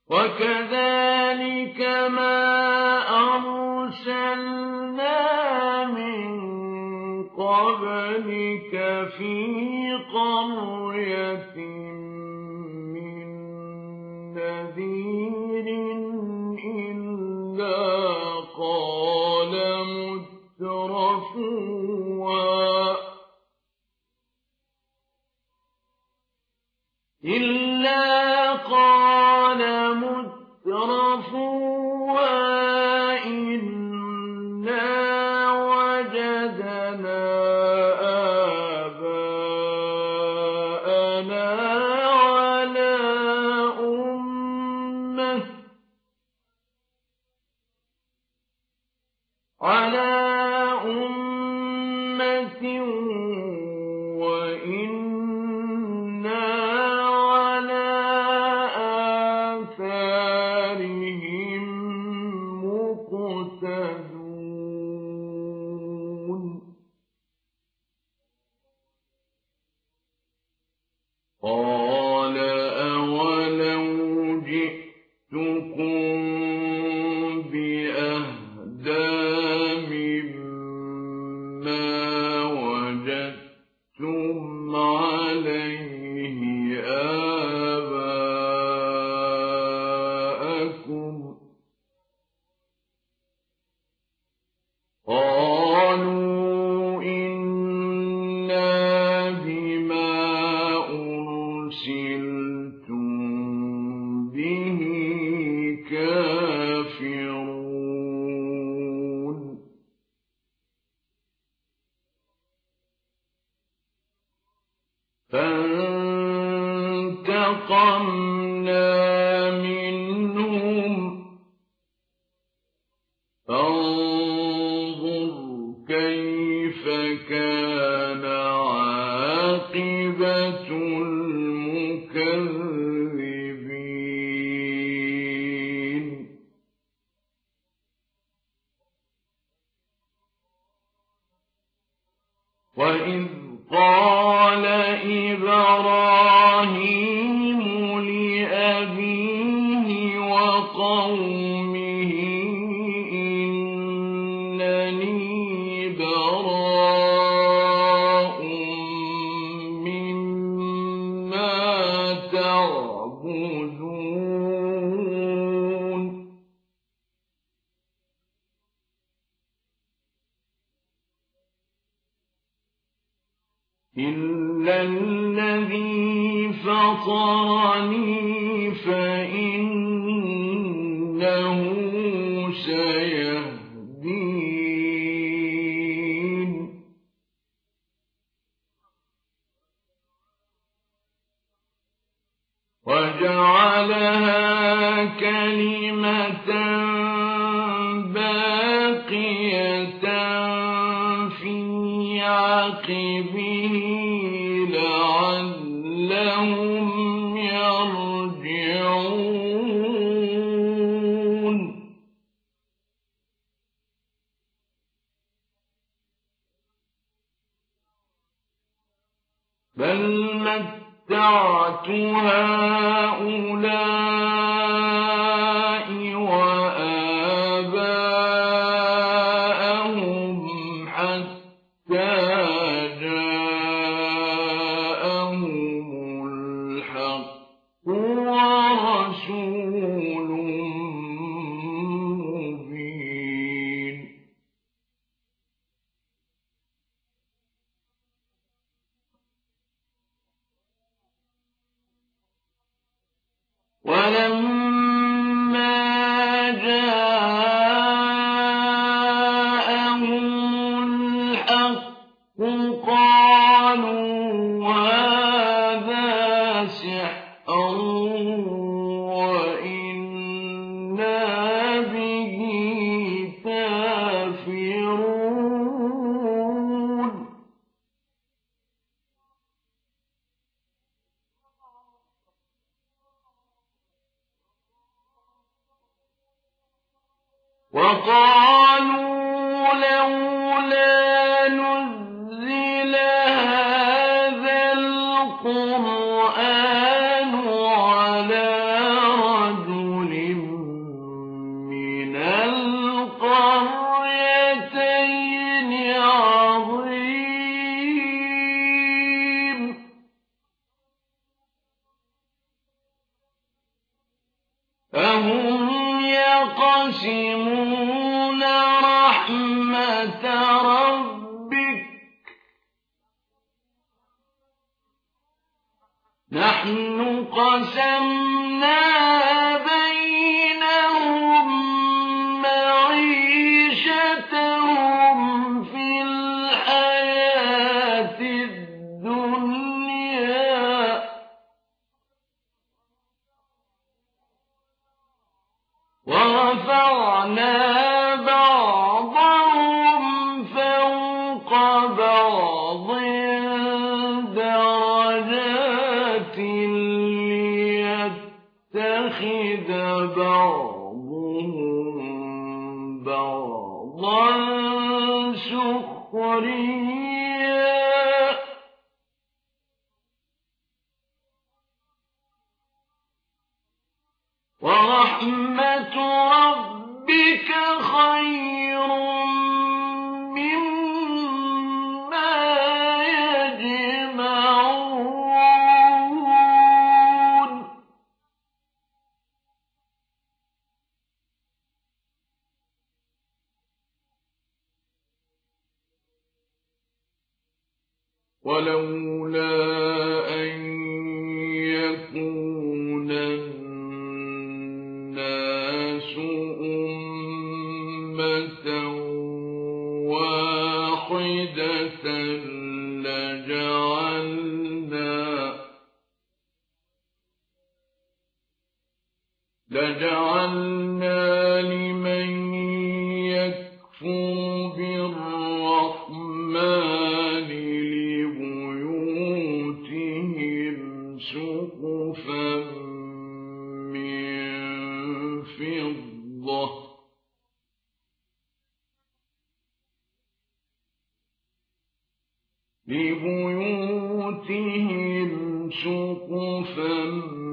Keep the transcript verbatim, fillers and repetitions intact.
وكذلك ما أرسلنا من قبلك في قرية من نذير إلا قال مترفوها إلا قال مترفوها إنا وجدنا آباءنا على أمة على أمة وإنا على آثارهم مقتدون قال أولو جئتكم بأهدى مما وجدتم عليه آباءكم قالوا إنا بما أرسلتم به كافرون فانتقمنا منهم فانظر كيف كان عاقبة المكذبين وإذ قال إبراهيم لأبيه وقومه إنني براء مما تعبدون إلا الذي فطرني فإنه سيهدين وجعلها كلمة باقية في عقبه لعلهم يرجعون بل متعت هؤلاء وآباءهم حتى جاءهم الحق ورسول مبين ولما جاءهم الحق قالوا هذا سحر وإنا به كافرون وقالوا لولا نزل هذا القرآن على رجل أهم يقسمون رحمة ربك نحن قسمنا بينهم معيشتهم في الحياة الدنيا ورفعنا بعضهم فوق بعض درجات ليتخذ بعضهم بعضا سخريا ورحمة ربك خير مما يجمعون ولولا أن يكون الناس أمة واحدة لجعلنا لجعلنا لمن يكفر بالرحمن لبيوتهم سقفا من فضة لبيوتهم سقفا